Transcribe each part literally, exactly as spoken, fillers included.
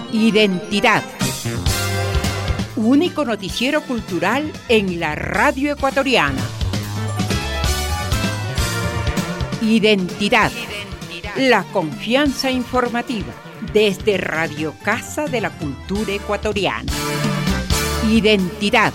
Identidad. Único noticiero cultural en la radio ecuatoriana. Identidad. La confianza informativa desde Radio Casa de la Cultura Ecuatoriana. Identidad.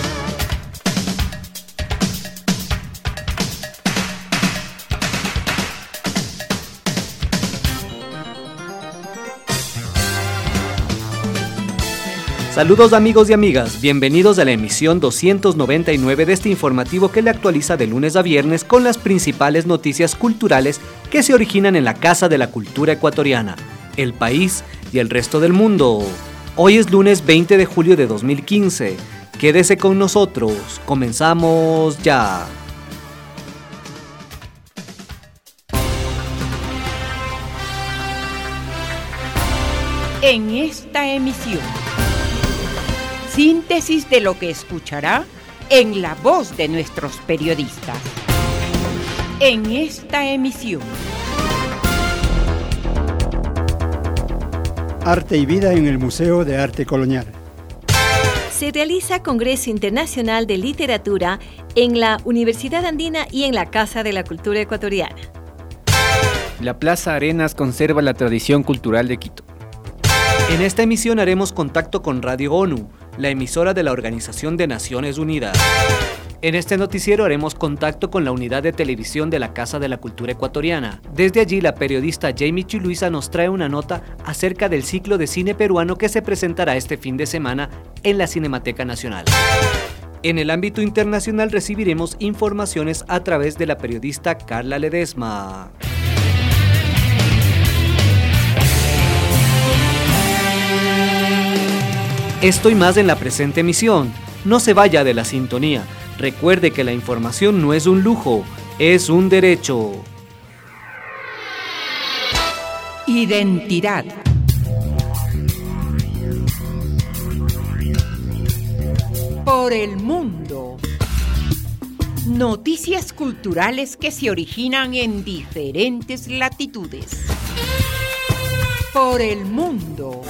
Saludos amigos y amigas, bienvenidos a la emisión doscientos noventa y nueve de este informativo que le actualiza de lunes a viernes con las principales noticias culturales que se originan en la Casa de la Cultura Ecuatoriana, el país y el resto del mundo. Hoy es lunes veinte de julio de dos mil quince. Quédese con nosotros, comenzamos ya. En esta emisión, síntesis de lo que escuchará en la voz de nuestros periodistas. En esta emisión, Arte y vida en el Museo de Arte Colonial. Se realiza Congreso Internacional de Literatura en la Universidad Andina y en la Casa de la Cultura Ecuatoriana. La Plaza Arenas conserva la tradición cultural de Quito. En esta emisión haremos contacto con Radio ONU, la emisora de la Organización de Naciones Unidas. En este noticiero haremos contacto con la unidad de televisión de la Casa de la Cultura Ecuatoriana. Desde allí, la periodista Jamie Chiluisa nos trae una nota acerca del ciclo de cine peruano que se presentará este fin de semana en la Cinemateca Nacional. En el ámbito internacional recibiremos informaciones a través de la periodista Carla Ledesma. Esto y más en la presente emisión. No se vaya de la sintonía. Recuerde que la información no es un lujo, es un derecho. Identidad. Por el mundo. Noticias culturales que se originan en diferentes latitudes. Por el mundo.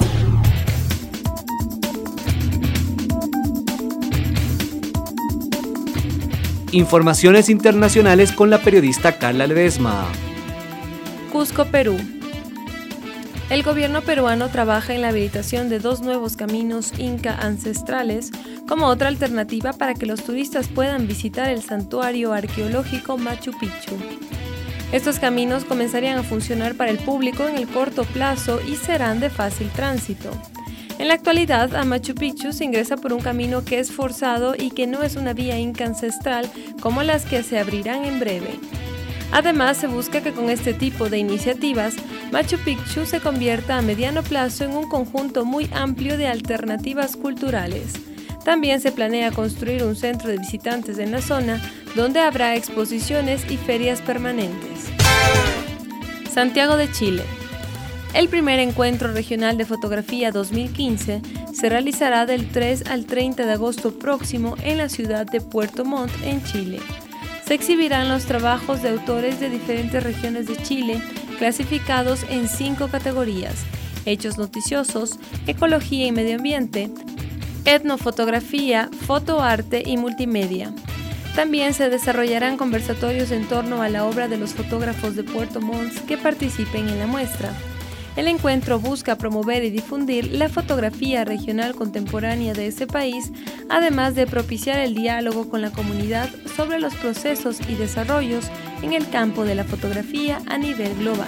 Informaciones internacionales con la periodista Carla Ledesma. Cusco, Perú. El gobierno peruano trabaja en la habilitación de dos nuevos caminos inca ancestrales como otra alternativa para que los turistas puedan visitar el santuario arqueológico Machu Picchu. Estos caminos comenzarían a funcionar para el público en el corto plazo y serán de fácil tránsito. En la actualidad, a Machu Picchu se ingresa por un camino que es forzado y que no es una vía inca ancestral como las que se abrirán en breve. Además, se busca que con este tipo de iniciativas, Machu Picchu se convierta a mediano plazo en un conjunto muy amplio de alternativas culturales. También se planea construir un centro de visitantes en la zona, donde habrá exposiciones y ferias permanentes. Santiago de Chile. El primer encuentro regional de fotografía dos mil quince se realizará del tres al treinta de agosto próximo en la ciudad de Puerto Montt, en Chile. Se exhibirán los trabajos de autores de diferentes regiones de Chile, clasificados en cinco categorías: hechos noticiosos, ecología y medio ambiente, etnofotografía, fotoarte y multimedia. También se desarrollarán conversatorios en torno a la obra de los fotógrafos de Puerto Montt que participen en la muestra. El encuentro busca promover y difundir la fotografía regional contemporánea de ese país, además de propiciar el diálogo con la comunidad sobre los procesos y desarrollos en el campo de la fotografía a nivel global.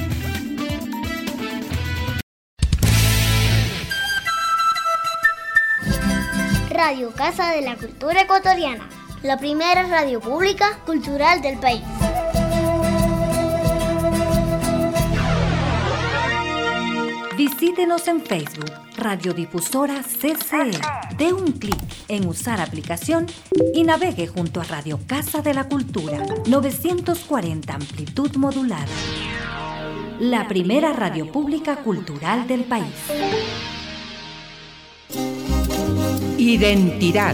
Radio Casa de la Cultura Ecuatoriana, la primera radio pública cultural del país. Visítenos en Facebook, Radiodifusora C C E. Dé un clic en usar aplicación y navegue junto a Radio Casa de la Cultura, novecientos cuarenta amplitud modular. La primera radio pública cultural del país. Identidad.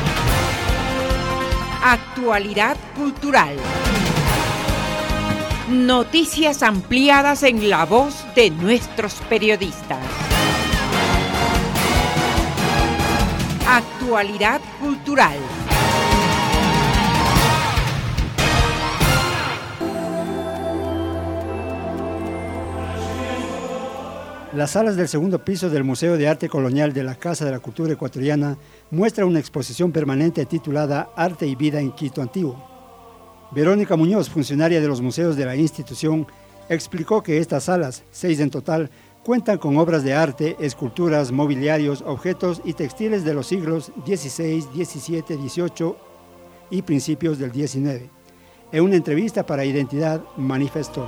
Actualidad cultural. Noticias ampliadas en la voz de nuestros periodistas. Actualidad cultural. Las salas del segundo piso del Museo de Arte Colonial de la Casa de la Cultura Ecuatoriana muestran una exposición permanente titulada Arte y Vida en Quito Antiguo. Verónica Muñoz, funcionaria de los museos de la institución, explicó que estas salas, seis en total, cuentan con obras de arte, esculturas, mobiliarios, objetos y textiles de los siglos dieciséis, diecisiete, dieciocho y principios del diecinueve. En una entrevista para Identidad, manifestó: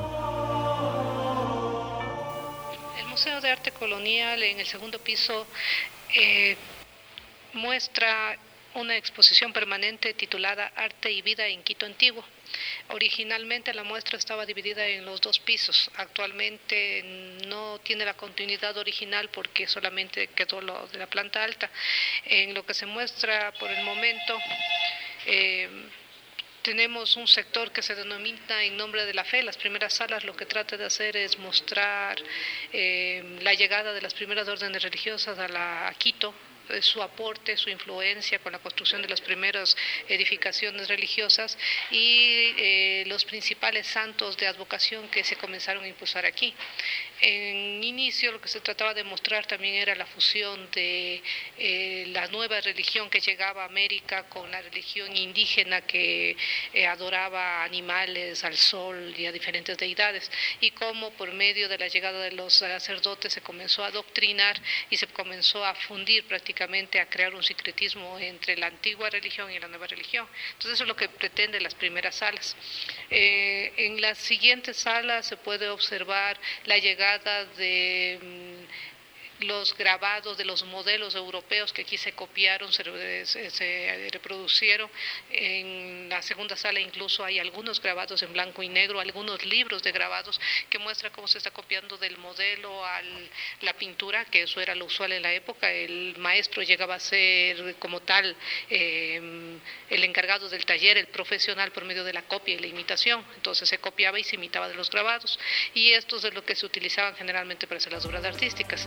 el Museo de Arte Colonial en el segundo piso eh, muestra una exposición permanente titulada Arte y Vida en Quito Antiguo. Originalmente la muestra estaba dividida en los dos pisos. Actualmente no tiene la continuidad original porque solamente quedó lo de la planta alta. En lo que se muestra por el momento, eh, tenemos un sector que se denomina En Nombre de la Fe. Las primeras salas lo que trata de hacer es mostrar eh, la llegada de las primeras órdenes religiosas a, la, a Quito, su aporte, su influencia con la construcción de las primeras edificaciones religiosas y eh, los principales santos de advocación que se comenzaron a impulsar aquí. En inicio lo que se trataba de mostrar también era la fusión de eh, la nueva religión que llegaba a América con la religión indígena que eh, adoraba animales, al sol y a diferentes deidades, y cómo por medio de la llegada de los sacerdotes se comenzó a adoctrinar y se comenzó a fundir prácticamente a crear un sincretismo entre la antigua religión y la nueva religión. Entonces eso es lo que pretende las primeras salas. Eh, en las siguientes salas se puede observar la llegada de mmm, los grabados de los modelos europeos que aquí se copiaron, se, se, se reproducieron. En la segunda sala incluso hay algunos grabados en blanco y negro, algunos libros de grabados que muestran cómo se está copiando del modelo a la pintura, que eso era lo usual en la época. El maestro llegaba a ser como tal eh, el encargado del taller, el profesional por medio de la copia y la imitación. Entonces se copiaba y se imitaba de los grabados. Y esto es lo que se utilizaban generalmente para hacer las obras artísticas.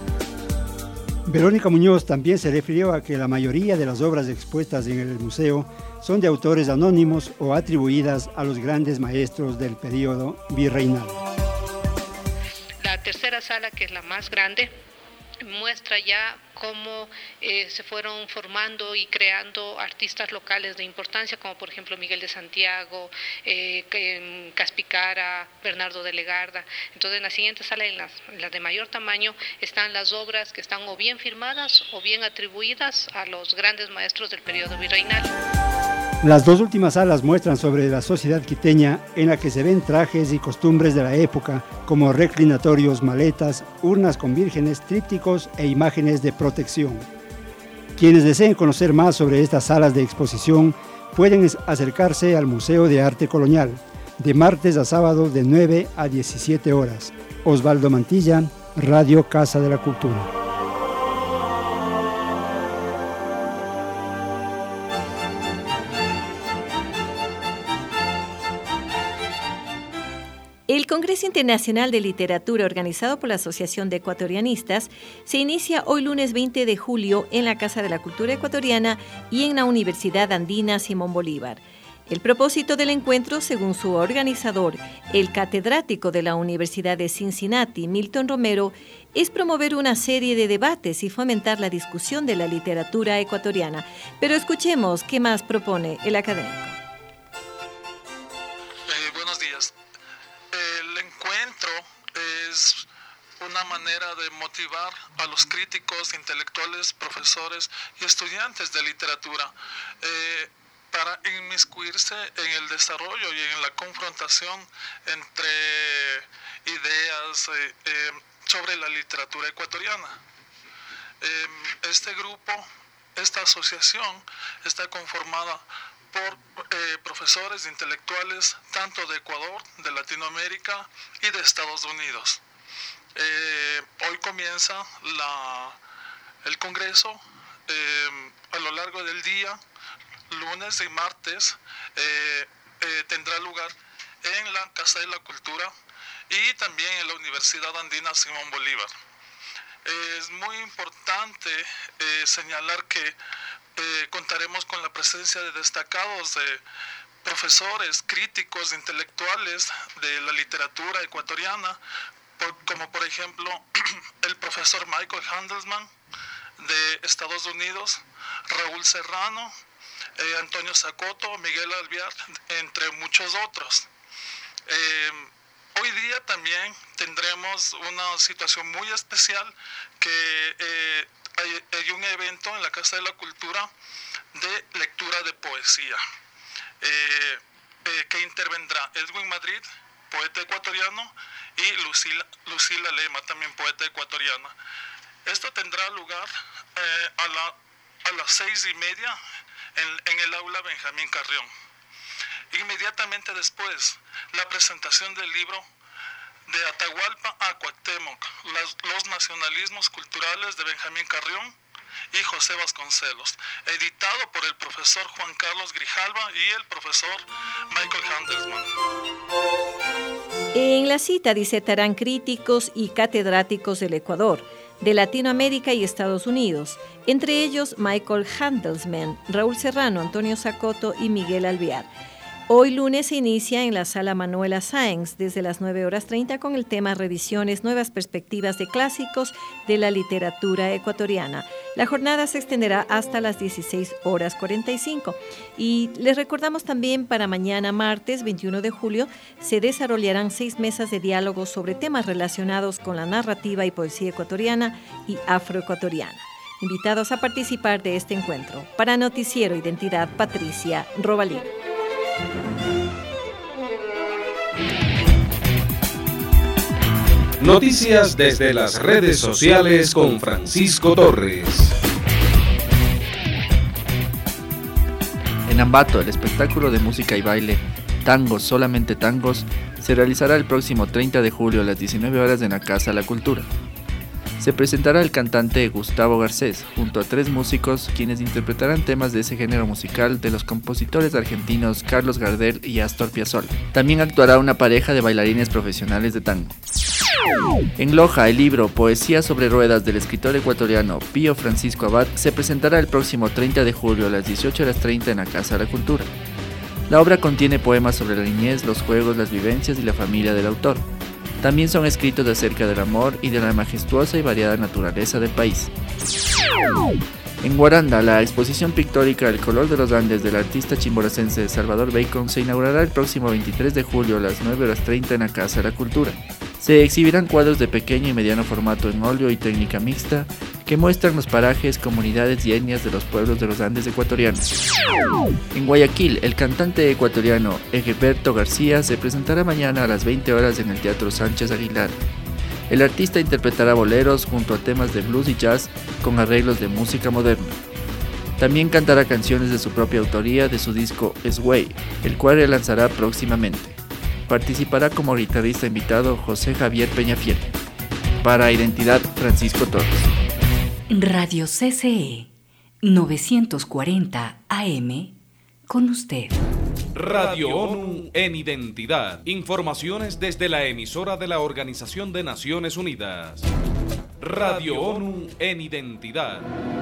Verónica Muñoz también se refirió a que la mayoría de las obras expuestas en el museo son de autores anónimos o atribuidas a los grandes maestros del periodo virreinal. La tercera sala, que es la más grande, muestra ya cómo eh, se fueron formando y creando artistas locales de importancia, como por ejemplo Miguel de Santiago, eh, Caspicara, Bernardo de Legarda. Entonces en la siguiente sala, en las, en las de mayor tamaño, están las obras que están o bien firmadas o bien atribuidas a los grandes maestros del periodo virreinal. Las dos últimas salas muestran sobre la sociedad quiteña, en la que se ven trajes y costumbres de la época, como reclinatorios, maletas, urnas con vírgenes, trípticos e imágenes de protección. Quienes deseen conocer más sobre estas salas de exposición pueden acercarse al Museo de Arte Colonial, de martes a sábado de nueve a diecisiete horas. Osvaldo Mantilla, Radio Casa de la Cultura. El Congreso Internacional de Literatura, organizado por la Asociación de Ecuatorianistas, se inicia hoy lunes veinte de julio en la Casa de la Cultura Ecuatoriana y en la Universidad Andina Simón Bolívar. El propósito del encuentro, según su organizador, el catedrático de la Universidad de Cincinnati, Milton Romero, es promover una serie de debates y fomentar la discusión de la literatura ecuatoriana. Pero escuchemos qué más propone el académico. Eh, buenos días. El encuentro es una manera de motivar a los críticos, intelectuales, profesores y estudiantes de literatura eh, para inmiscuirse en el desarrollo y en la confrontación entre ideas eh, eh, sobre la literatura ecuatoriana. Eh, este grupo, esta asociación, está conformada por eh, profesores intelectuales tanto de Ecuador, de Latinoamérica y de Estados Unidos. Eh, hoy comienza la, el congreso. Eh, a lo largo del día, lunes y martes, eh, eh, tendrá lugar en la Casa de la Cultura y también en la Universidad Andina Simón Bolívar. Es muy importante eh, señalar que eh, contaremos con la presencia de destacados de profesores, críticos, intelectuales de la literatura ecuatoriana, por, como por ejemplo el profesor Michael Handelsman de Estados Unidos, Raúl Serrano, eh, Antonio Sacoto, Miguel Alvear, entre muchos otros. Eh, Hoy día también tendremos una situación muy especial que eh, hay, hay un evento en la Casa de la Cultura de lectura de poesía eh, eh, que intervendrá Edwin Madrid, poeta ecuatoriano, y Lucila, Lucila Lema, también poeta ecuatoriana. Esto tendrá lugar eh, a, la, a las seis y media en, en el aula Benjamín Carrión. Inmediatamente después, la presentación del libro De Atahualpa a Cuauhtémoc, los, los nacionalismos culturales de Benjamín Carrión y José Vasconcelos, editado por el profesor Juan Carlos Grijalva y el profesor Michael Handelsman. En la cita disertarán críticos y catedráticos del Ecuador, de Latinoamérica y Estados Unidos, entre ellos Michael Handelsman, Raúl Serrano, Antonio Sacoto y Miguel Alvear. Hoy lunes se inicia en la Sala Manuela Sáenz desde las nueve horas treinta con el tema Revisiones, nuevas perspectivas de clásicos de la literatura ecuatoriana. La jornada se extenderá hasta las dieciséis horas cuarenta y cinco. Y les recordamos también para mañana, martes veintiuno de julio, se desarrollarán seis mesas de diálogo sobre temas relacionados con la narrativa y poesía ecuatoriana y afroecuatoriana. Invitados a participar de este encuentro. Para Noticiero Identidad, Patricia Robalí. Noticias desde las redes sociales con Francisco Torres. En Ambato, el espectáculo de música y baile Tangos, solamente tangos, se realizará el próximo treinta de julio a las diecinueve horas en la Casa de la Cultura. Se presentará el cantante Gustavo Garcés, junto a tres músicos, quienes interpretarán temas de ese género musical de los compositores argentinos Carlos Gardel y Astor Piazzolla. También actuará una pareja de bailarines profesionales de tango. En Loja, el libro Poesía sobre Ruedas del escritor ecuatoriano Pío Francisco Abad se presentará el próximo treinta de julio a las dieciocho horas treinta en la Casa de la Cultura. La obra contiene poemas sobre la niñez, los juegos, las vivencias y la familia del autor. También son escritos acerca del amor y de la majestuosa y variada naturaleza del país. En Guaranda, la exposición pictórica El color de los Andes del artista chimboracense Salvador Bacon se inaugurará el próximo veintitrés de julio a las nueve horas treinta en la Casa de la Cultura. Se exhibirán cuadros de pequeño y mediano formato en óleo y técnica mixta que muestran los parajes, comunidades y etnias de los pueblos de los Andes ecuatorianos. En Guayaquil, el cantante ecuatoriano Egberto García se presentará mañana a las veinte horas en el Teatro Sánchez Aguilar. El artista interpretará boleros junto a temas de blues y jazz con arreglos de música moderna. También cantará canciones de su propia autoría de su disco Sway, el cual relanzará próximamente. Participará como guitarrista invitado José Javier Peñafiel. Para Identidad, Francisco Torres. Radio C C E novecientos cuarenta A M con usted. Radio ONU en Identidad. Informaciones desde la emisora de la Organización de Naciones Unidas. Radio ONU en Identidad.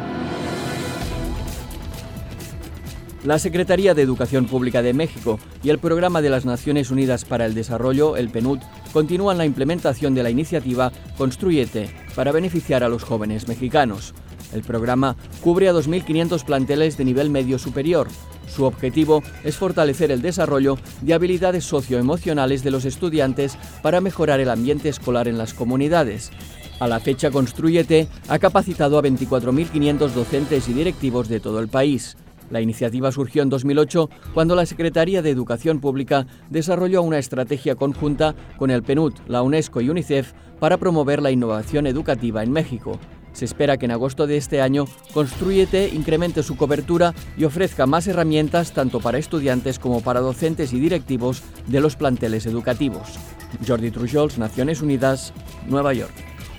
La Secretaría de Educación Pública de México y el Programa de las Naciones Unidas para el Desarrollo, el PNUD, continúan la implementación de la iniciativa Construyete para beneficiar a los jóvenes mexicanos. El programa cubre a dos mil quinientos planteles de nivel medio superior. Su objetivo es fortalecer el desarrollo de habilidades socioemocionales de los estudiantes para mejorar el ambiente escolar en las comunidades. A la fecha, Construyete ha capacitado a veinticuatro mil quinientos docentes y directivos de todo el país. La iniciativa surgió en dos mil ocho, cuando la Secretaría de Educación Pública desarrolló una estrategia conjunta con el PNUD, la UNESCO y UNICEF para promover la innovación educativa en México. Se espera que en agosto de este año, Construyete incremente su cobertura y ofrezca más herramientas tanto para estudiantes como para docentes y directivos de los planteles educativos. Jordi Trujols, Naciones Unidas, Nueva York.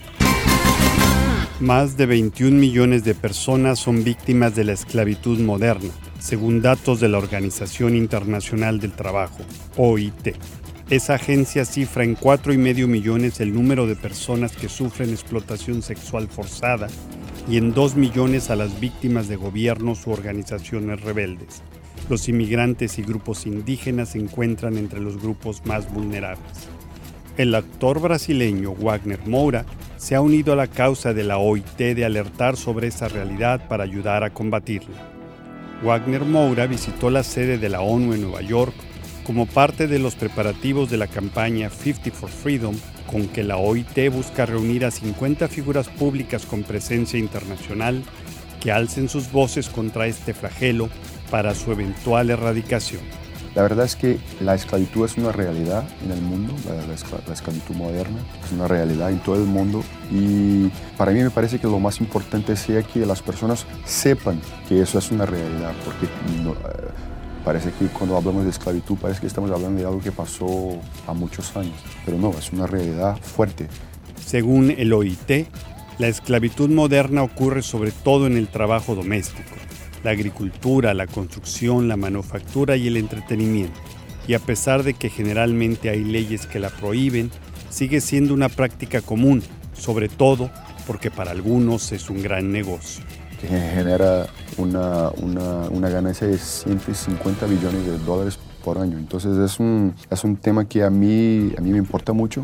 Más de veintiún millones de personas son víctimas de la esclavitud moderna, según datos de la Organización Internacional del Trabajo, O I T. Esa agencia cifra en cuatro y medio millones el número de personas que sufren explotación sexual forzada y en dos millones a las víctimas de gobiernos u organizaciones rebeldes. Los inmigrantes y grupos indígenas se encuentran entre los grupos más vulnerables. El actor brasileño Wagner Moura se ha unido a la causa de la O I T de alertar sobre esa realidad para ayudar a combatirla. Wagner Moura visitó la sede de la ONU en Nueva York como parte de los preparativos de la campaña cincuenta for Freedom, con que la O I T busca reunir a cincuenta figuras públicas con presencia internacional que alcen sus voces contra este flagelo para su eventual erradicación. La verdad es que la esclavitud es una realidad en el mundo, la, la, la esclavitud moderna es una realidad en todo el mundo, y para mí me parece que lo más importante sea que las personas sepan que eso es una realidad, porque no, eh, parece que cuando hablamos de esclavitud parece que estamos hablando de algo que pasó a muchos años, pero no, es una realidad fuerte. Según el O I T, la esclavitud moderna ocurre sobre todo en el trabajo doméstico, la agricultura, la construcción, la manufactura y el entretenimiento. Y a pesar de que generalmente hay leyes que la prohíben, sigue siendo una práctica común, sobre todo porque para algunos es un gran negocio. Que genera una, una, una ganancia de ciento cincuenta billones de dólares por año. Entonces es un, es un tema que a mí, a mí me importa mucho.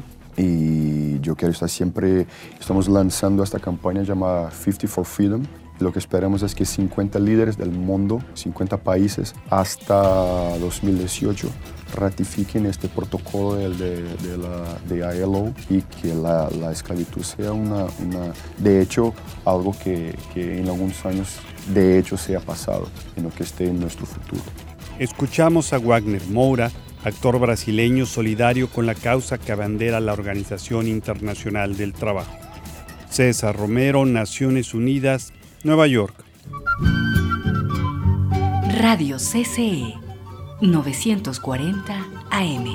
Y yo quiero estar siempre, estamos lanzando esta campaña llamada cincuenta for Freedom. Lo que esperamos es que cincuenta líderes del mundo, cincuenta países, hasta dos mil dieciocho ratifiquen este protocolo de, de, la, de I L O y que la, la esclavitud sea una, una, de hecho, algo que, que en algunos años de hecho sea pasado, sino que esté en nuestro futuro. Escuchamos a Wagner Moura, actor brasileño solidario con la causa que abandera la Organización Internacional del Trabajo. César Romero, Naciones Unidas, Nueva York. Radio C C E, novecientos cuarenta A M.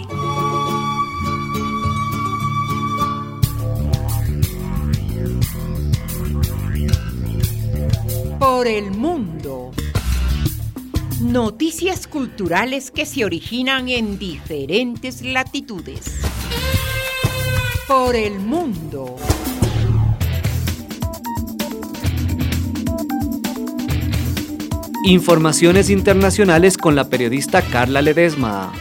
Por el mundo. Noticias culturales que se originan en diferentes latitudes. Por el mundo. Informaciones internacionales con la periodista Carla Ledesma.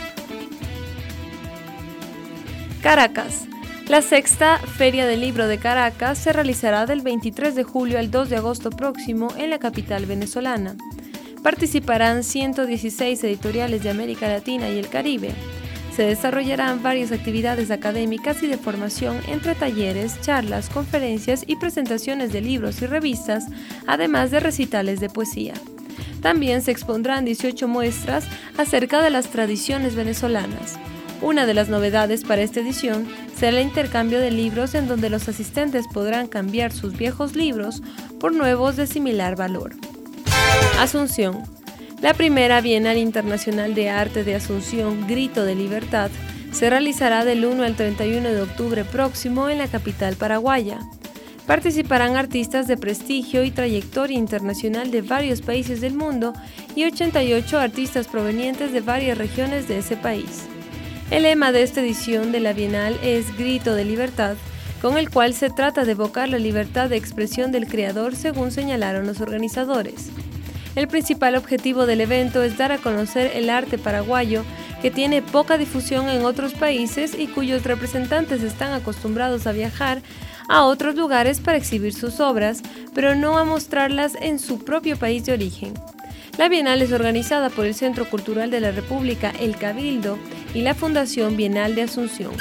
Caracas. La sexta Feria del Libro de Caracas se realizará del veintitrés de julio al dos de agosto próximo en la capital venezolana. Participarán ciento dieciséis editoriales de América Latina y el Caribe. Se desarrollarán varias actividades académicas y de formación entre talleres, charlas, conferencias y presentaciones de libros y revistas, además de recitales de poesía. También se expondrán dieciocho muestras acerca de las tradiciones venezolanas. Una de las novedades para esta edición será el intercambio de libros, en donde los asistentes podrán cambiar sus viejos libros por nuevos de similar valor. Asunción. La primera Bienal Internacional de Arte de Asunción, Grito de Libertad, se realizará del uno al treinta y uno de octubre próximo en la capital paraguaya. Participarán artistas de prestigio y trayectoria internacional de varios países del mundo y ochenta y ocho artistas provenientes de varias regiones de ese país. El lema de esta edición de la Bienal es Grito de Libertad, con el cual se trata de evocar la libertad de expresión del creador, según señalaron los organizadores. El principal objetivo del evento es dar a conocer el arte paraguayo, que tiene poca difusión en otros países y cuyos representantes están acostumbrados a viajar a otros lugares para exhibir sus obras, pero no a mostrarlas en su propio país de origen. La Bienal es organizada por el Centro Cultural de la República, el Cabildo, y la Fundación Bienal de Asunción.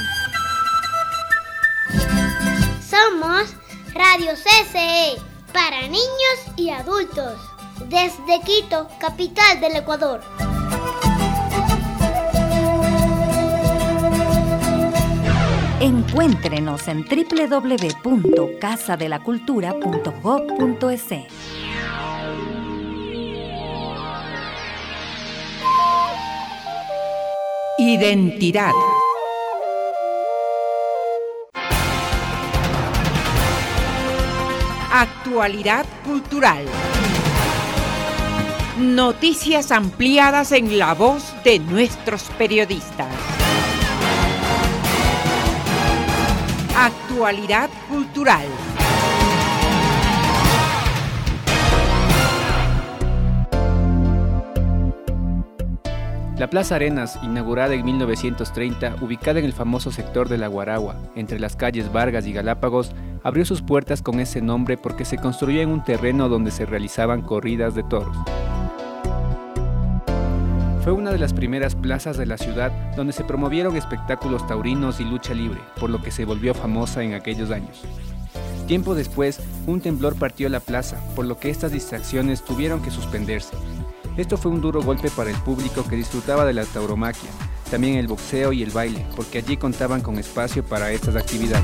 Somos Radio C C E, para niños y adultos, desde Quito, capital del Ecuador. Encuéntrenos en doble u doble u doble u punto casa de la cultura punto gob punto es. Identidad. Actualidad cultural. Noticias ampliadas en la voz de nuestros periodistas. Actualidad cultural. La Plaza Arenas, inaugurada en mil novecientos treinta, ubicada en el famoso sector de La Guaragua, entre las calles Vargas y Galápagos, abrió sus puertas con ese nombre porque se construyó en un terreno donde se realizaban corridas de toros. Fue una de las primeras plazas de la ciudad donde se promovieron espectáculos taurinos y lucha libre, por lo que se volvió famosa en aquellos años. Tiempo después, un temblor partió la plaza, por lo que estas distracciones tuvieron que suspenderse. Esto fue un duro golpe para el público que disfrutaba de la tauromaquia, también el boxeo y el baile, porque allí contaban con espacio para estas actividades.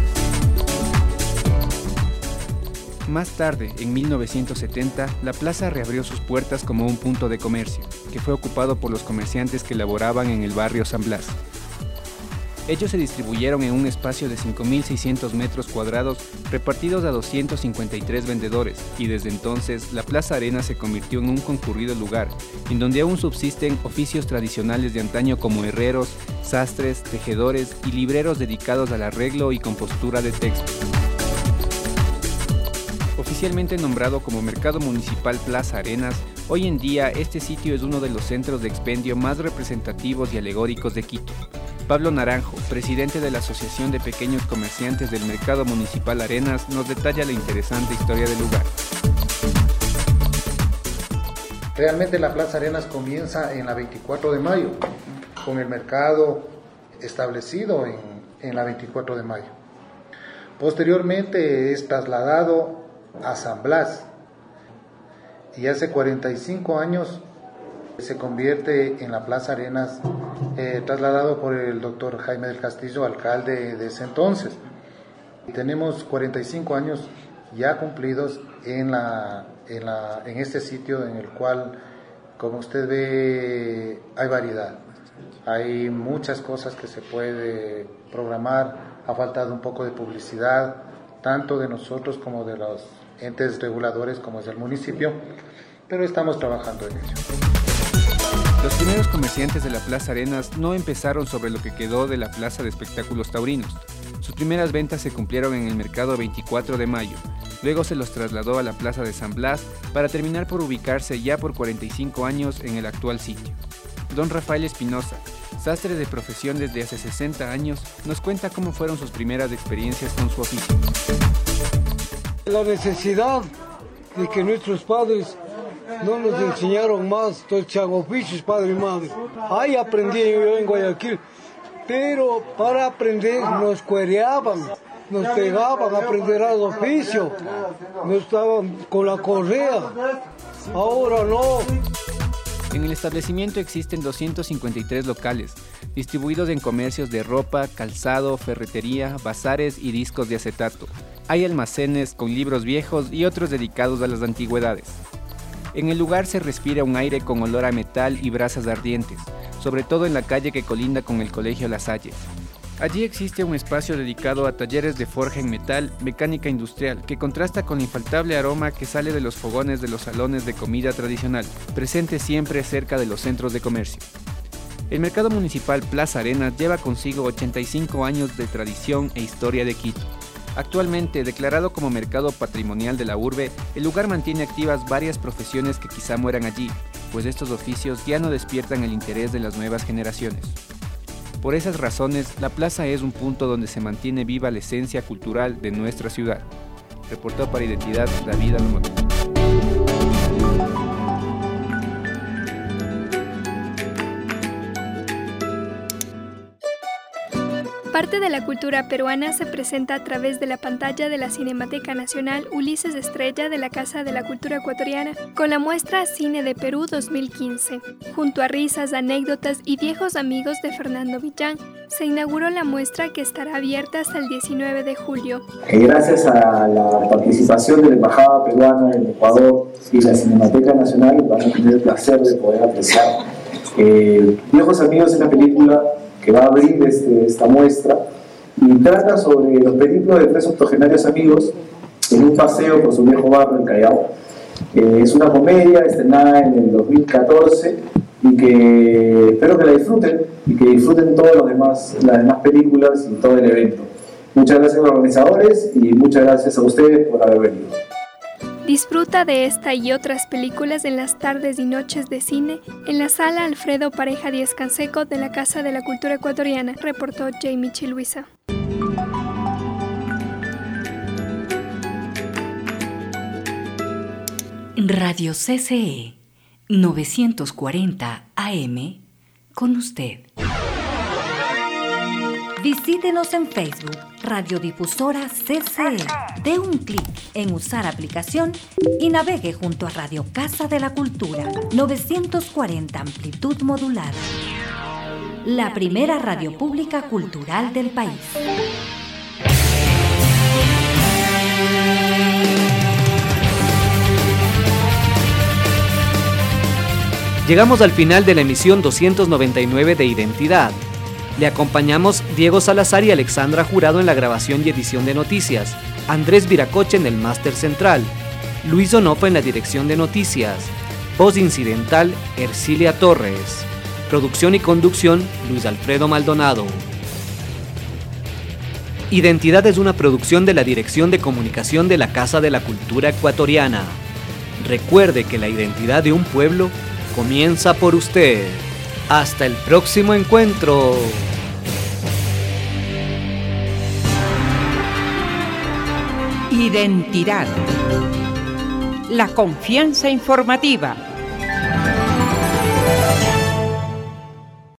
Más tarde, en mil novecientos setenta, la plaza reabrió sus puertas como un punto de comercio, que fue ocupado por los comerciantes que laboraban en el barrio San Blas. Ellos se distribuyeron en un espacio de cinco mil seiscientos metros cuadrados repartidos a doscientos cincuenta y tres vendedores, y desde entonces la Plaza Arenas se convirtió en un concurrido lugar, en donde aún subsisten oficios tradicionales de antaño como herreros, sastres, tejedores y libreros dedicados al arreglo y compostura de textos. Oficialmente nombrado como Mercado Municipal Plaza Arenas, hoy en día este sitio es uno de los centros de expendio más representativos y alegóricos de Quito. Pablo Naranjo, presidente de la Asociación de Pequeños Comerciantes del Mercado Municipal Arenas, nos detalla la interesante historia del lugar. Realmente la Plaza Arenas comienza en la veinticuatro de mayo, con el mercado establecido en, en la veinticuatro de mayo. Posteriormente es trasladado a San Blas y hace cuarenta y cinco años se convierte en la Plaza Arenas, eh, trasladado por el doctor Jaime del Castillo, alcalde de ese entonces. Tenemos cuarenta y cinco años ya cumplidos en, la, en, la, en este sitio en el cual, como usted ve, hay variedad. Hay muchas cosas que se puede programar, ha faltado un poco de publicidad, tanto de nosotros como de los entes reguladores como es el municipio, pero estamos trabajando en ello. Los primeros comerciantes de la Plaza Arenas no empezaron sobre lo que quedó de la Plaza de Espectáculos Taurinos. Sus primeras ventas se cumplieron en el mercado veinticuatro de mayo. Luego se los trasladó a la Plaza de San Blas para terminar por ubicarse ya por cuarenta y cinco años en el actual sitio. Don Rafael Espinosa, sastre de profesión desde hace sesenta años, nos cuenta cómo fueron sus primeras experiencias con su oficio. La necesidad de que nuestros padres no nos enseñaron más, entonces hago oficios, padre y madre. Ahí aprendí yo en Guayaquil, pero para aprender nos cuereaban, nos pegaban a aprender al oficio, nos estaban con la correa, ahora no. En el establecimiento existen doscientos cincuenta y tres locales, distribuidos en comercios de ropa, calzado, ferretería, bazares y discos de acetato. Hay almacenes con libros viejos y otros dedicados a las antigüedades. En el lugar se respira un aire con olor a metal y brasas ardientes, sobre todo en la calle que colinda con el Colegio La Salle. Allí existe un espacio dedicado a talleres de forja en metal, mecánica industrial, que contrasta con el infaltable aroma que sale de los fogones de los salones de comida tradicional, presente siempre cerca de los centros de comercio. El Mercado Municipal Plaza Arenas lleva consigo ochenta y cinco años de tradición e historia de Quito. Actualmente, declarado como mercado patrimonial de la urbe, el lugar mantiene activas varias profesiones que quizá mueran allí, pues estos oficios ya no despiertan el interés de las nuevas generaciones. Por esas razones, la plaza es un punto donde se mantiene viva la esencia cultural de nuestra ciudad. Reportó para Identidad David Alomotí. Parte de la cultura peruana se presenta a través de la pantalla de la Cinemateca Nacional Ulises Estrella de la Casa de la Cultura Ecuatoriana, con la muestra Cine de Perú dos mil quince. Junto a risas, anécdotas y viejos amigos de Fernando Millán, se inauguró la muestra que estará abierta hasta el diecinueve de julio. Gracias a la participación de la Embajada Peruana en Ecuador y la Cinemateca Nacional, van a tener el placer de poder apreciar eh, Viejos Amigos, es la película que va a abrir este, esta muestra, y trata sobre los periplos de tres octogenarios amigos en un paseo por su viejo barrio en Callao. Eh, es una comedia estrenada en el dos mil catorce y que espero que la disfruten y que disfruten todas las demás, las demás películas y todo el evento. Muchas gracias a los organizadores y muchas gracias a ustedes por haber venido. Disfruta de esta y otras películas en las tardes y noches de cine en la sala Alfredo Pareja Díaz Canseco de la Casa de la Cultura Ecuatoriana, reportó Jamie Chiluisa. Radio C C E novecientos cuarenta A M con usted. Visítenos en Facebook, Radiodifusora C C E. Dé un clic en usar aplicación y navegue junto a Radio Casa de la Cultura, novecientos cuarenta amplitud modular. La primera radio pública cultural del país. Llegamos al final de la emisión doscientos noventa y nueve de Identidad. Le acompañamos Diego Salazar y Alexandra Jurado en la grabación y edición de noticias, Andrés Viracoche en el máster central, Luis Donofa en la dirección de noticias, voz incidental Ercilia Torres, producción y conducción Luis Alfredo Maldonado. Identidad es una producción de la Dirección de Comunicación de la Casa de la Cultura Ecuatoriana. Recuerde que la identidad de un pueblo comienza por usted. Hasta el próximo encuentro. Identidad. La confianza informativa.